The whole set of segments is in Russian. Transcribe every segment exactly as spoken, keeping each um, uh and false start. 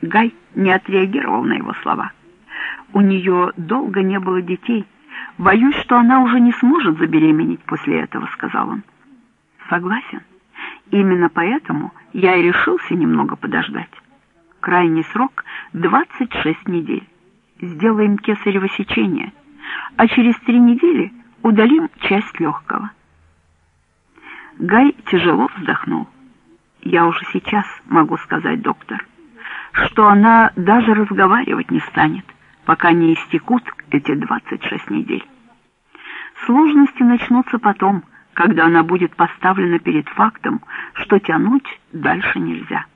Гай не отреагировал на его слова. «У нее долго не было детей. Боюсь, что она уже не сможет забеременеть после этого», — сказал он. «Согласен. Именно поэтому я и решился немного подождать. Крайний срок — двадцать шесть недель. Сделаем кесарево сечение, а через три недели удалим часть легкого». Гай тяжело вздохнул. «Я уже сейчас могу сказать, доктор, что она даже разговаривать не станет, пока не истекут эти двадцать шесть недель. Сложности начнутся потом, когда она будет поставлена перед фактом, что тянуть дальше нельзя.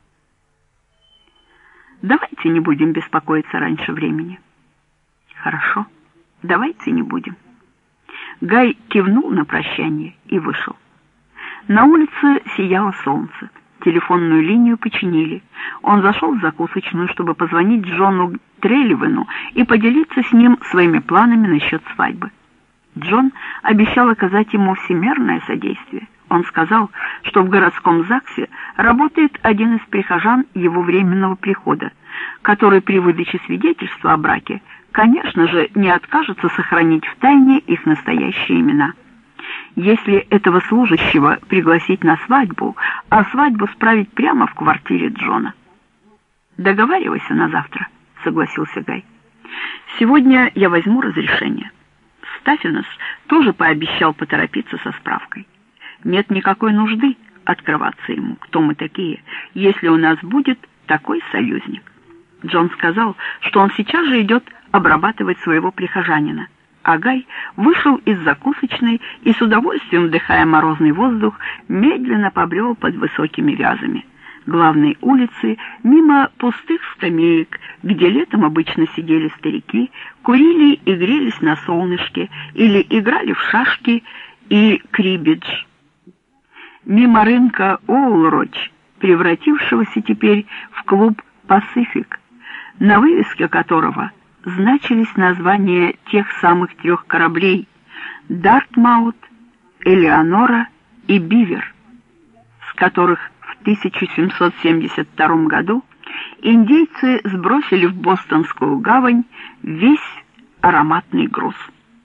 Давайте не будем беспокоиться раньше времени». «Хорошо, давайте не будем». Гай кивнул на прощание и вышел. На улице сияло солнце. Телефонную линию починили. Он зашел в закусочную, чтобы позвонить Джону Трелливену и поделиться с ним своими планами насчет свадьбы. Джон обещал оказать ему всемерное содействие. Он сказал, что в городском ЗАГСе работает один из прихожан его временного прихода, который при выдаче свидетельства о браке, конечно же, не откажется сохранить в тайне их настоящие имена. Если этого служащего пригласить на свадьбу, а свадьбу справить прямо в квартире Джона. «Договаривайся на завтра», — согласился Гай. «Сегодня я возьму разрешение». Стаффинос тоже пообещал поторопиться со справкой. Нет никакой нужды открываться ему, кто мы такие, если у нас будет такой союзник. Джон сказал, что он сейчас же идет обрабатывать своего прихожанина, а Гай вышел из закусочной и, с удовольствием вдыхая морозный воздух, медленно побрел под высокими вязами главной улицы, мимо пустых скамеек, где летом обычно сидели старики, курили и грелись на солнышке или играли в шашки и крибидж. Мимо рынка Оулроч, превратившегося теперь в клуб «Пасифик», на вывеске которого значились названия тех самых трех кораблей «Дартмаут», «Элеонора» и «Бивер», с которых в тысяча семьсот семьдесят втором году индейцы сбросили в Бостонскую гавань весь ароматный груз.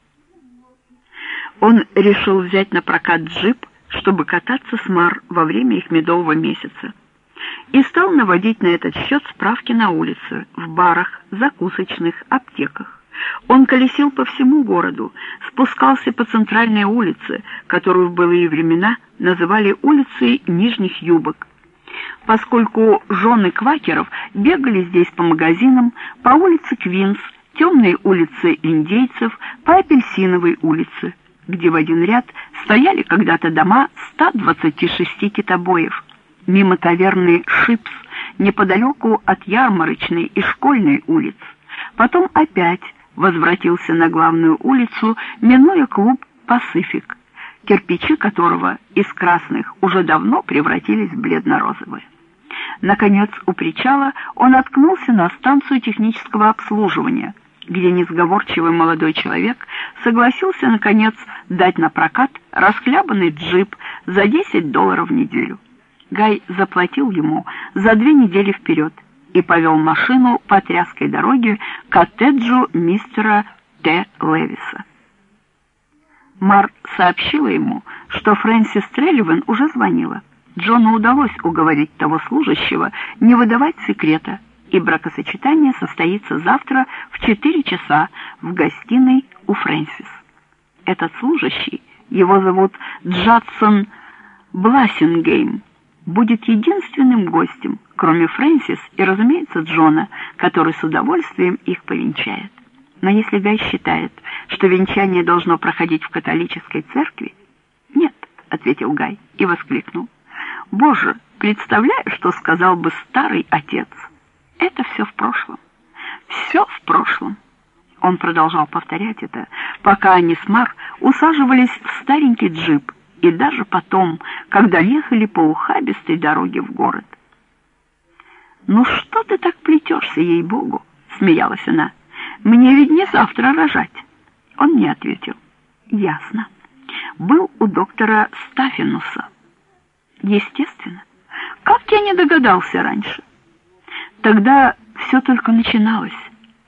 Он решил взять на прокат джип, чтобы кататься с Мар во время их медового месяца, и стал наводить на этот счет справки на улице, в барах, закусочных, аптеках. Он колесил по всему городу, спускался по центральной улице, которую в былые времена называли улицей Нижних Юбок, поскольку жены квакеров бегали здесь по магазинам, по улице Квинс, темной улице индейцев, по Апельсиновой улице, где в один ряд стояли когда-то дома ста двадцати шести китобоев, мимо таверны «Шипс», неподалеку от Ярмарочной и Школьной улиц. Потом опять возвратился на главную улицу, минуя клуб «Пасифик», кирпичи которого из красных уже давно превратились в бледно-розовые. Наконец, у причала он наткнулся на станцию технического обслуживания, где несговорчивый молодой человек согласился, наконец, дать на прокат расхлябанный джип за десять долларов в неделю. Гай заплатил ему за две недели вперед и повел машину по тряской дороге к коттеджу мистера Т. Левиса. Мар сообщила ему, что Фрэнсис Трелливен уже звонила. Джону удалось уговорить того служащего не выдавать секрета, и бракосочетание состоится завтра в четыре часа в гостиной у Фрэнсис. Этот служащий, его зовут Джадсон Блассингейм, будет единственным гостем, кроме Фрэнсис и, разумеется, Джона, который с удовольствием их повенчает. Но если Гай считает, что венчание должно проходить в католической церкви... «Нет», — ответил Гай и воскликнул. «Боже, представляю, что сказал бы старый отец. Это все в прошлом. Все в прошлом». Он продолжал повторять это, пока они с Мар усаживались в старенький джип, и даже потом, когда ехали по ухабистой дороге в город. «Ну что ты так плетешься, ей-богу?» — смеялась она. «Мне ведь не завтра рожать». Он не ответил. «Ясно. Был у доктора Стаффинуса». «Естественно. Как я не догадался раньше?» Тогда все только начиналось.